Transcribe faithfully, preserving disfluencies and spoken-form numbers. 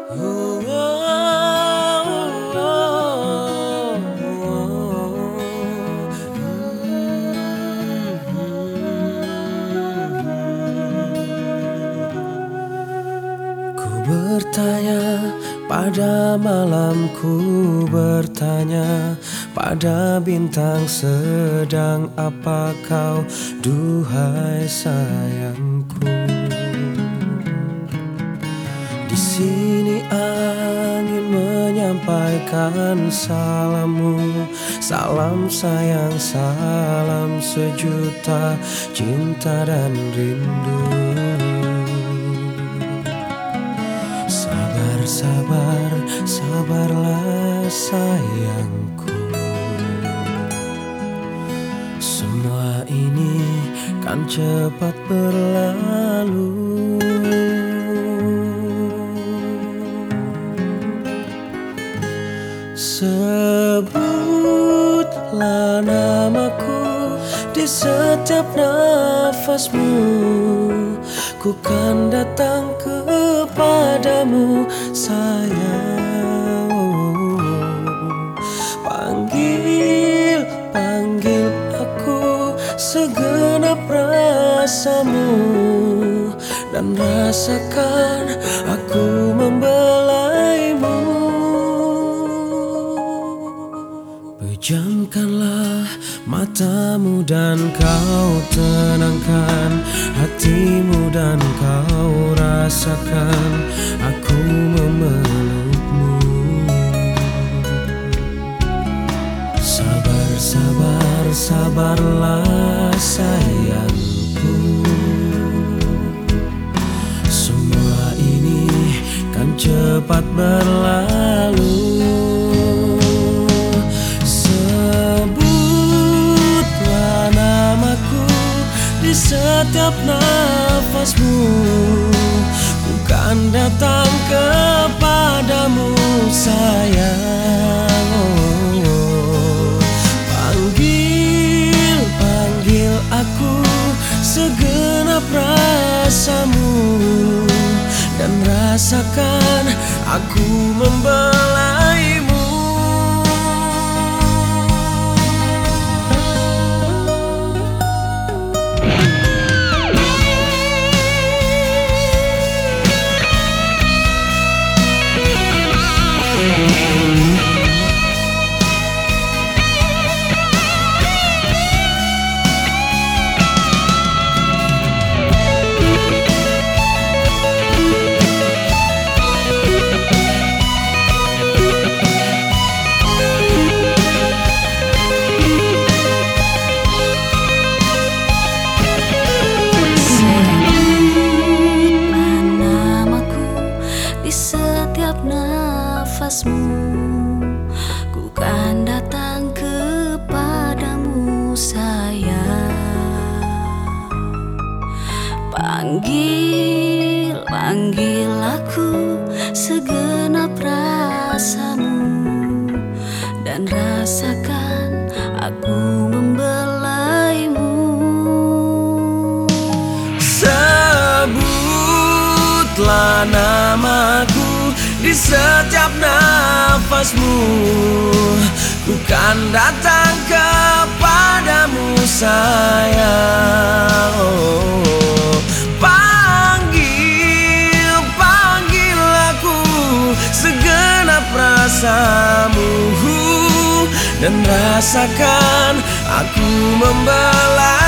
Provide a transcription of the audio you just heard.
Oh, oh, oh, oh. Ku bertanya pada malam, ku bertanya pada bintang, sedang apa kau, duhai sayangku? Di sini angin menyampaikan salammu, salam sayang, salam sejuta cinta dan rindu. Sabar, sabar, sabarlah sayangku. Semua ini kan cepat berlalu. Sebutlah namaku di setiap nafasmu, ku kan datang kepadamu sayang. Panggil, panggil aku, segenap rasamu, dan rasakan aku membelaimu. Pejamkanlah matamu dan kau tenangkan hatimu, dan kau rasakan aku memelukmu. Sabar, sabar, sabarlah sayangku. Semua ini kan cepat berlalu. Di setiap nafasmu, ku kan datang kepadamu sayang. Oh, panggil, panggil aku, segenap rasamu, dan rasakan aku membelaimu. Ku kan datang kepadamu sayang. Panggil, panggil aku, segenap rasamu, dan rasakan aku membelaimu. Sebutlah namaku di setiap nafasmu, ku kan datang kepadamu sayang. Oh, panggil, panggil aku, segenap rasamu, dan rasakan aku membelai.